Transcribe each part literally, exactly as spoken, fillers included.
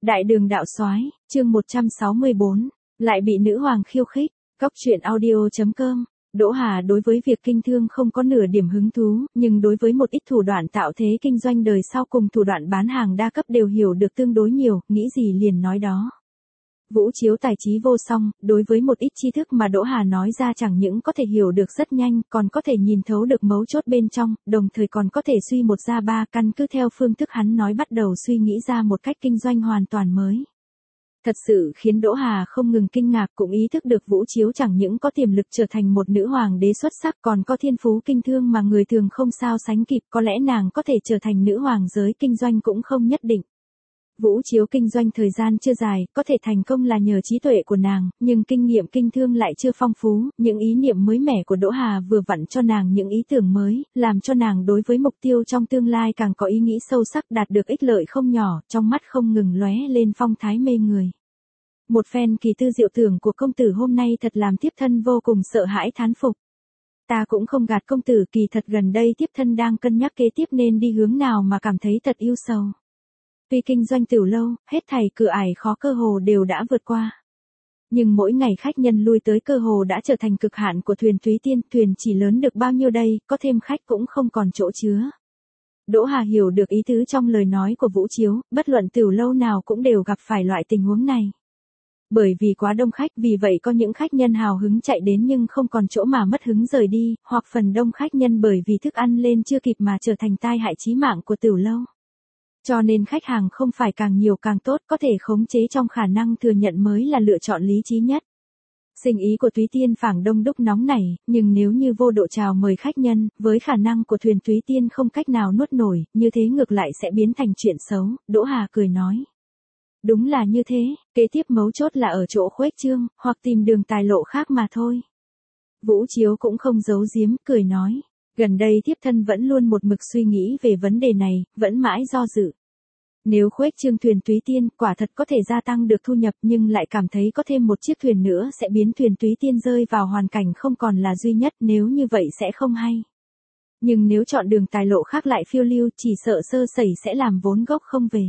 Đại đường đạo soái, chương một trăm sáu mươi bốn, lại bị nữ hoàng khiêu khích. Cóc truyện audio chấm com. Đỗ Hà đối với việc kinh thương không có nửa điểm hứng thú, nhưng đối với một ít thủ đoạn tạo thế kinh doanh đời sau cùng thủ đoạn bán hàng đa cấp đều hiểu được tương đối nhiều, nghĩ gì liền nói đó. Vũ Chiếu tài trí vô song, đối với một ít tri thức mà Đỗ Hà nói ra chẳng những có thể hiểu được rất nhanh, còn có thể nhìn thấu được mấu chốt bên trong, đồng thời còn có thể suy một ra ba, căn cứ theo phương thức hắn nói bắt đầu suy nghĩ ra một cách kinh doanh hoàn toàn mới. Thật sự khiến Đỗ Hà không ngừng kinh ngạc, cũng ý thức được Vũ Chiếu chẳng những có tiềm lực trở thành một nữ hoàng đế xuất sắc, còn có thiên phú kinh thương mà người thường không sao sánh kịp, có lẽ nàng có thể trở thành nữ hoàng giới kinh doanh cũng không nhất định. Vũ Chiếu kinh doanh thời gian chưa dài, có thể thành công là nhờ trí tuệ của nàng, nhưng kinh nghiệm kinh thương lại chưa phong phú, những ý niệm mới mẻ của Đỗ Hà vừa vặn cho nàng những ý tưởng mới, làm cho nàng đối với mục tiêu trong tương lai càng có ý nghĩ sâu sắc, đạt được ích lợi không nhỏ, trong mắt không ngừng lóe lên phong thái mê người. Một phen kỳ tư diệu tưởng của công tử hôm nay thật làm tiếp thân vô cùng sợ hãi thán phục. Ta cũng không gạt công tử, kỳ thật gần đây tiếp thân đang cân nhắc kế tiếp nên đi hướng nào mà cảm thấy thật yêu sầu. Tuy kinh doanh tiểu lâu, hết thảy cửa ải khó cơ hồ đều đã vượt qua. Nhưng mỗi ngày khách nhân lui tới cơ hồ đã trở thành cực hạn của thuyền Túy Tiên, thuyền chỉ lớn được bao nhiêu đây, có thêm khách cũng không còn chỗ chứa. Đỗ Hà hiểu được ý tứ trong lời nói của Vũ Chiếu, bất luận tiểu lâu nào cũng đều gặp phải loại tình huống này. Bởi vì quá đông khách, vì vậy có những khách nhân hào hứng chạy đến nhưng không còn chỗ mà mất hứng rời đi, hoặc phần đông khách nhân bởi vì thức ăn lên chưa kịp mà trở thành tai hại chí mạng của tiểu lâu. Cho nên khách hàng không phải càng nhiều càng tốt, có thể khống chế trong khả năng thừa nhận mới là lựa chọn lý trí nhất. Sinh ý của Túy Tiên phảng đông đúc nóng nảy, nhưng nếu như vô độ chào mời khách nhân, với khả năng của thuyền Túy Tiên không cách nào nuốt nổi, như thế ngược lại sẽ biến thành chuyện xấu, Đỗ Hà cười nói. Đúng là như thế, kế tiếp mấu chốt là ở chỗ khuếch trương, hoặc tìm đường tài lộ khác mà thôi. Vũ Chiếu cũng không giấu giếm, cười nói. Gần đây thiếp thân vẫn luôn một mực suy nghĩ về vấn đề này, vẫn mãi do dự. Nếu khuếch trương thuyền Túy Tiên, quả thật có thể gia tăng được thu nhập, nhưng lại cảm thấy có thêm một chiếc thuyền nữa sẽ biến thuyền Túy Tiên rơi vào hoàn cảnh không còn là duy nhất, nếu như vậy sẽ không hay. Nhưng nếu chọn đường tài lộ khác lại phiêu lưu, chỉ sợ sơ sẩy sẽ làm vốn gốc không về.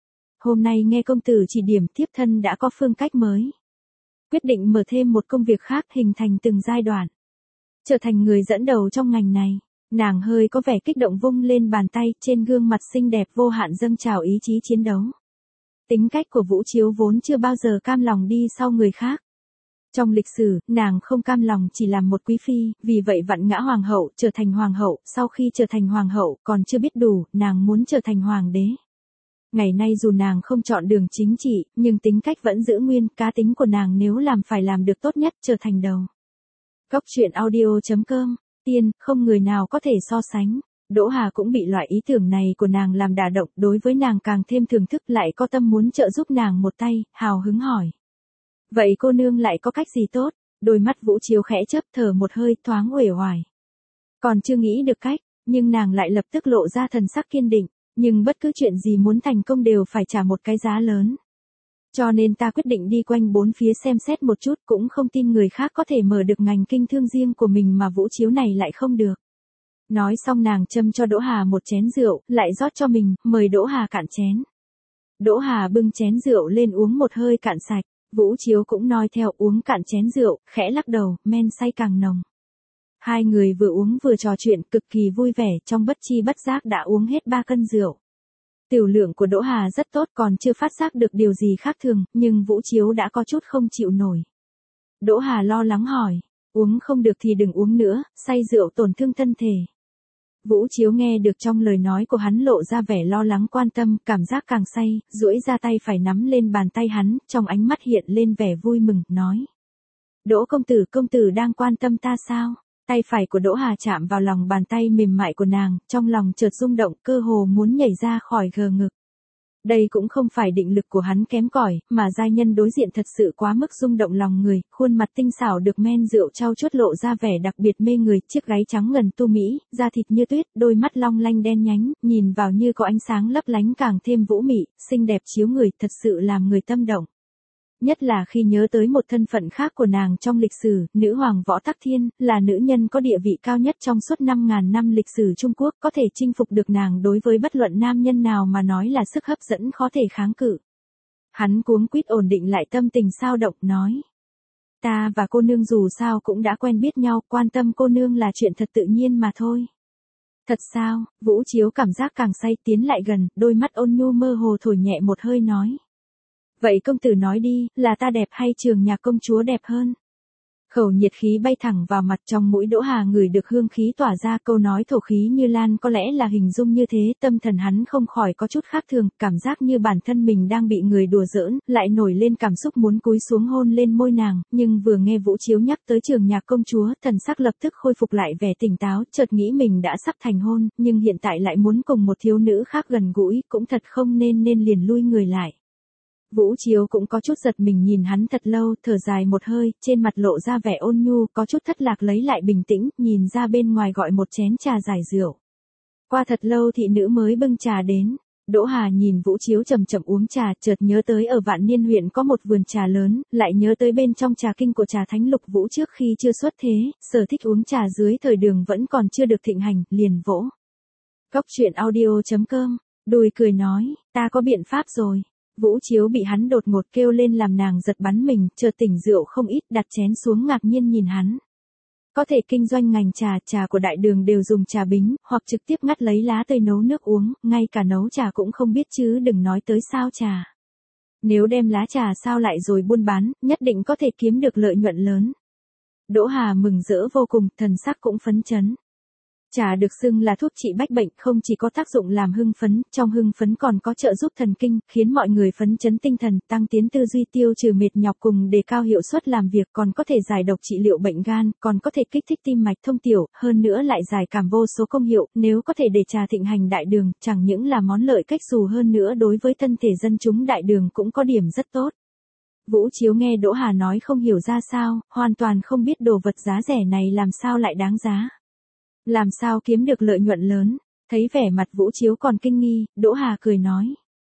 Hôm nay nghe công tử chỉ điểm, thiếp thân đã có phương cách mới. Quyết định mở thêm một công việc khác, hình thành từng giai đoạn. Trở thành người dẫn đầu trong ngành này. Nàng hơi có vẻ kích động vung lên bàn tay, trên gương mặt xinh đẹp vô hạn dâng trào ý chí chiến đấu. Tính cách của Vũ Chiếu vốn chưa bao giờ cam lòng đi sau người khác. Trong lịch sử, nàng không cam lòng chỉ làm một quý phi, vì vậy vặn ngã hoàng hậu, trở thành hoàng hậu, sau khi trở thành hoàng hậu, còn chưa biết đủ, nàng muốn trở thành hoàng đế. Ngày nay dù nàng không chọn đường chính trị, nhưng tính cách vẫn giữ nguyên, cá tính của nàng nếu làm phải làm được tốt nhất, trở thành đầu. Cóc truyện audio chấm com, tiên, không người nào có thể so sánh. Đỗ Hà cũng bị loại ý tưởng này của nàng làm đả động, đối với nàng càng thêm thưởng thức, lại có tâm muốn trợ giúp nàng một tay, hào hứng hỏi. Vậy cô nương lại có cách gì tốt? Đôi mắt Vũ Chiếu khẽ chớp, thở một hơi, thoáng uể oải. Còn chưa nghĩ được cách, nhưng nàng lại lập tức lộ ra thần sắc kiên định, nhưng bất cứ chuyện gì muốn thành công đều phải trả một cái giá lớn. Cho nên ta quyết định đi quanh bốn phía xem xét một chút, cũng không tin người khác có thể mở được ngành kinh thương riêng của mình mà Vũ Chiếu này lại không được. Nói xong nàng châm cho Đỗ Hà một chén rượu, lại rót cho mình, mời Đỗ Hà cạn chén. Đỗ Hà bưng chén rượu lên uống một hơi cạn sạch, Vũ Chiếu cũng nói theo, uống cạn chén rượu, khẽ lắc đầu, men say càng nồng. Hai người vừa uống vừa trò chuyện cực kỳ vui vẻ, trong bất chi bất giác đã uống hết ba cân rượu. Tiểu lượng của Đỗ Hà rất tốt, còn chưa phát giác được điều gì khác thường, nhưng Vũ Chiếu đã có chút không chịu nổi. Đỗ Hà lo lắng hỏi, uống không được thì đừng uống nữa, say rượu tổn thương thân thể. Vũ Chiếu nghe được trong lời nói của hắn lộ ra vẻ lo lắng quan tâm, cảm giác càng say, duỗi ra tay phải nắm lên bàn tay hắn, trong ánh mắt hiện lên vẻ vui mừng, nói. Đỗ công tử, công tử đang quan tâm ta sao? Tay phải của Đỗ Hà chạm vào lòng bàn tay mềm mại của nàng, trong lòng chợt rung động, cơ hồ muốn nhảy ra khỏi gờ ngực. Đây cũng không phải định lực của hắn kém cỏi, mà giai nhân đối diện thật sự quá mức rung động lòng người, khuôn mặt tinh xảo được men rượu trau chuốt lộ ra vẻ đặc biệt mê người, chiếc gáy trắng ngần tu mỹ, da thịt như tuyết, đôi mắt long lanh đen nhánh, nhìn vào như có ánh sáng lấp lánh càng thêm vũ mị, xinh đẹp chiếu người, thật sự làm người tâm động. Nhất là khi nhớ tới một thân phận khác của nàng trong lịch sử, nữ hoàng Võ Tắc Thiên, là nữ nhân có địa vị cao nhất trong suốt năm ngàn năm lịch sử Trung Quốc, có thể chinh phục được nàng đối với bất luận nam nhân nào mà nói là sức hấp dẫn khó thể kháng cự. Hắn cuống quýt ổn định lại tâm tình xao động, nói. Ta và cô nương dù sao cũng đã quen biết nhau, quan tâm cô nương là chuyện thật tự nhiên mà thôi. Thật sao? Vũ Chiếu cảm giác càng say, tiến lại gần, đôi mắt ôn nhu mơ hồ thổi nhẹ một hơi nói. Vậy công tử nói đi, là ta đẹp hay Trường Nhạc công chúa đẹp hơn? Khẩu nhiệt khí bay thẳng vào mặt, trong mũi Đỗ Hà ngửi được hương khí tỏa ra, câu nói thổ khí như lan có lẽ là hình dung như thế, tâm thần hắn không khỏi có chút khác thường, cảm giác như bản thân mình đang bị người đùa giỡn, lại nổi lên cảm xúc muốn cúi xuống hôn lên môi nàng, nhưng vừa nghe Vũ Chiếu nhắc tới Trường Nhạc công chúa, thần sắc lập tức khôi phục lại vẻ tỉnh táo, chợt nghĩ mình đã sắp thành hôn, nhưng hiện tại lại muốn cùng một thiếu nữ khác gần gũi, cũng thật không nên nên liền lui người lại. Vũ Chiếu cũng có chút giật mình nhìn hắn thật lâu, thở dài một hơi, trên mặt lộ ra vẻ ôn nhu, có chút thất lạc lấy lại bình tĩnh, nhìn ra bên ngoài gọi một chén trà giải rượu. Qua thật lâu thị nữ mới bưng trà đến, Đỗ Hà nhìn Vũ Chiếu chậm chậm uống trà, chợt nhớ tới ở Vạn Niên huyện có một vườn trà lớn, lại nhớ tới bên trong trà kinh của Trà Thánh Lục Vũ trước khi chưa xuất thế, sở thích uống trà dưới thời Đường vẫn còn chưa được thịnh hành, liền vỗ. Cốc truyện audio chấm com, đùi cười nói, ta có biện pháp rồi. Vũ Chiếu bị hắn đột ngột kêu lên làm nàng giật bắn mình, chợt tỉnh rượu không ít, đặt chén xuống ngạc nhiên nhìn hắn. Có thể kinh doanh ngành trà, trà của đại đường đều dùng trà bính, hoặc trực tiếp ngắt lấy lá cây nấu nước uống, ngay cả nấu trà cũng không biết chứ đừng nói tới sao trà. Nếu đem lá trà sao lại rồi buôn bán, nhất định có thể kiếm được lợi nhuận lớn. Đỗ Hà mừng rỡ vô cùng, thần sắc cũng phấn chấn. Trà được xưng là thuốc trị bách bệnh, không chỉ có tác dụng làm hưng phấn, trong hưng phấn còn có trợ giúp thần kinh, khiến mọi người phấn chấn tinh thần, tăng tiến tư duy, tiêu trừ mệt nhọc cùng đề cao hiệu suất làm việc, còn có thể giải độc trị liệu bệnh gan, còn có thể kích thích tim mạch thông tiểu, hơn nữa lại giải cảm vô số công hiệu, nếu có thể để trà thịnh hành đại đường, chẳng những là món lợi cách xù hơn nữa đối với thân thể dân chúng đại đường cũng có điểm rất tốt. Vũ Chiếu nghe Đỗ Hà nói không hiểu ra sao, hoàn toàn không biết đồ vật giá rẻ này làm sao lại đáng giá. Làm sao kiếm được lợi nhuận lớn, thấy vẻ mặt Vũ Chiếu còn kinh nghi, Đỗ Hà cười nói.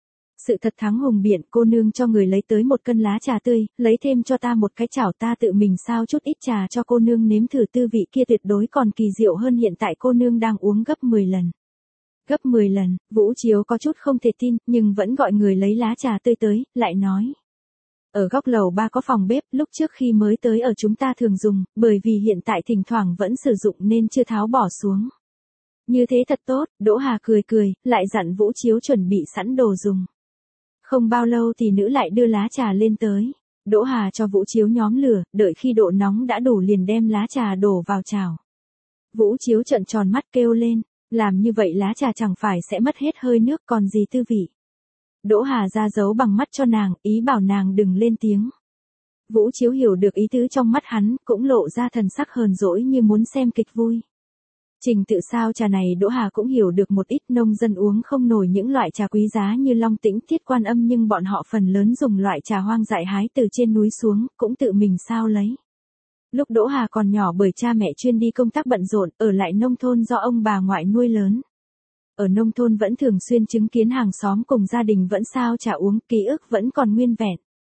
Sự thật thắng hùng biện, cô nương cho người lấy tới một cân lá trà tươi, lấy thêm cho ta một cái chảo, ta tự mình sao chút ít trà cho cô nương nếm thử, tư vị kia tuyệt đối còn kỳ diệu hơn hiện tại cô nương đang uống gấp mười lần. Gấp mười lần, Vũ Chiếu có chút không thể tin, nhưng vẫn gọi người lấy lá trà tươi tới, lại nói. Ở góc lầu ba có phòng bếp, lúc trước khi mới tới ở chúng ta thường dùng, bởi vì hiện tại thỉnh thoảng vẫn sử dụng nên chưa tháo bỏ xuống. Như thế thật tốt, Đỗ Hà cười cười, lại dặn Vũ Chiếu chuẩn bị sẵn đồ dùng. Không bao lâu thì nữ lại đưa lá trà lên tới. Đỗ Hà cho Vũ Chiếu nhóm lửa, đợi khi độ nóng đã đủ liền đem lá trà đổ vào chảo. Vũ Chiếu trợn tròn mắt kêu lên, làm như vậy lá trà chẳng phải sẽ mất hết hơi nước còn gì tư vị. Đỗ Hà ra dấu bằng mắt cho nàng, ý bảo nàng đừng lên tiếng. Vũ Chiếu hiểu được ý tứ trong mắt hắn, cũng lộ ra thần sắc hờn dỗi như muốn xem kịch vui. Trình tự sao trà này Đỗ Hà cũng hiểu được một ít, nông dân uống không nổi những loại trà quý giá như Long Tĩnh, Thiết Quan Âm, nhưng bọn họ phần lớn dùng loại trà hoang dại hái từ trên núi xuống, cũng tự mình sao lấy. Lúc Đỗ Hà còn nhỏ bởi cha mẹ chuyên đi công tác bận rộn, ở lại nông thôn do ông bà ngoại nuôi lớn. Ở nông thôn vẫn thường xuyên chứng kiến hàng xóm cùng gia đình vẫn sao trà uống, ký ức vẫn còn nguyên vẹn.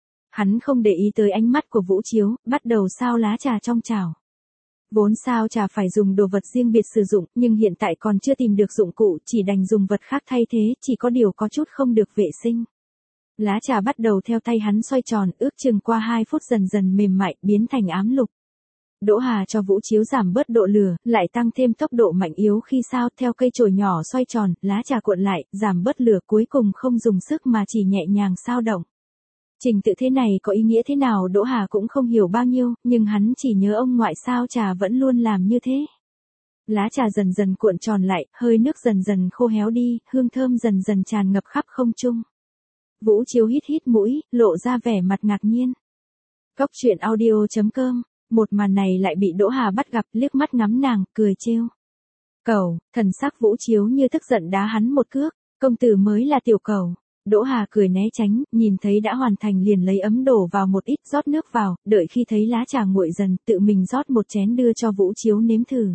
Hắn không để ý tới ánh mắt của Vũ Chiếu, bắt đầu sao lá trà trong chảo. Vốn sao trà phải dùng đồ vật riêng biệt sử dụng, nhưng hiện tại còn chưa tìm được dụng cụ, chỉ đành dùng vật khác thay thế, chỉ có điều có chút không được vệ sinh. Lá trà bắt đầu theo tay hắn xoay tròn, ước chừng qua hai phút dần dần mềm mại, biến thành ám lục. Đỗ Hà cho Vũ Chiếu giảm bớt độ lửa, lại tăng thêm tốc độ mạnh yếu khi sao, theo cây chổi nhỏ xoay tròn, lá trà cuộn lại, giảm bớt lửa, cuối cùng không dùng sức mà chỉ nhẹ nhàng sao động. Trình tự thế này có ý nghĩa thế nào Đỗ Hà cũng không hiểu bao nhiêu, nhưng hắn chỉ nhớ ông ngoại sao trà vẫn luôn làm như thế. Lá trà dần dần cuộn tròn lại, hơi nước dần dần khô héo đi, hương thơm dần dần tràn ngập khắp không trung. Vũ Chiếu hít hít mũi, lộ ra vẻ mặt ngạc nhiên. Cốc truyện audio chấm com, một màn này lại bị Đỗ Hà bắt gặp, liếc mắt ngắm nàng, cười trêu. Cẩu, thần sắc Vũ Chiếu như tức giận đá hắn một cước, công tử mới là tiểu cẩu. Đỗ Hà cười né tránh, nhìn thấy đã hoàn thành liền lấy ấm đổ vào một ít, rót nước vào, đợi khi thấy lá trà nguội dần, tự mình rót một chén đưa cho Vũ Chiếu nếm thử.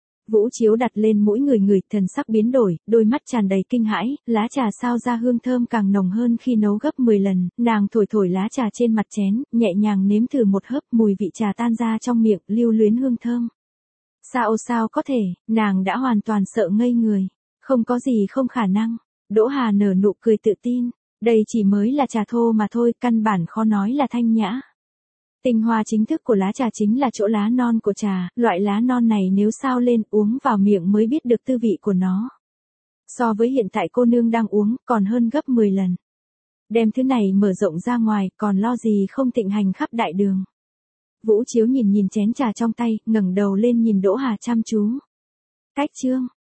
Vũ Chiếu đặt lên mũi người người, thần sắc biến đổi, đôi mắt tràn đầy kinh hãi, lá trà sao ra hương thơm càng nồng hơn khi nấu gấp mười lần, nàng thổi thổi lá trà trên mặt chén, nhẹ nhàng nếm thử một hớp, mùi vị trà tan ra trong miệng, lưu luyến hương thơm. Sao sao có thể, nàng đã hoàn toàn sợ ngây người, không có gì không khả năng. Đỗ Hà nở nụ cười tự tin, Đây chỉ mới là trà thô mà thôi, căn bản khó nói là thanh nhã. Tinh hoa chính thức của lá trà chính là chỗ lá non của trà, loại lá non này nếu sao lên uống vào miệng mới biết được tư vị của nó. So với hiện tại cô nương đang uống, còn hơn gấp mười lần. Đem thứ này mở rộng ra ngoài, còn lo gì không thịnh hành khắp đại đường. Vũ Chiếu nhìn nhìn chén trà trong tay, ngẩng đầu lên nhìn Đỗ Hà chăm chú. Cách chương.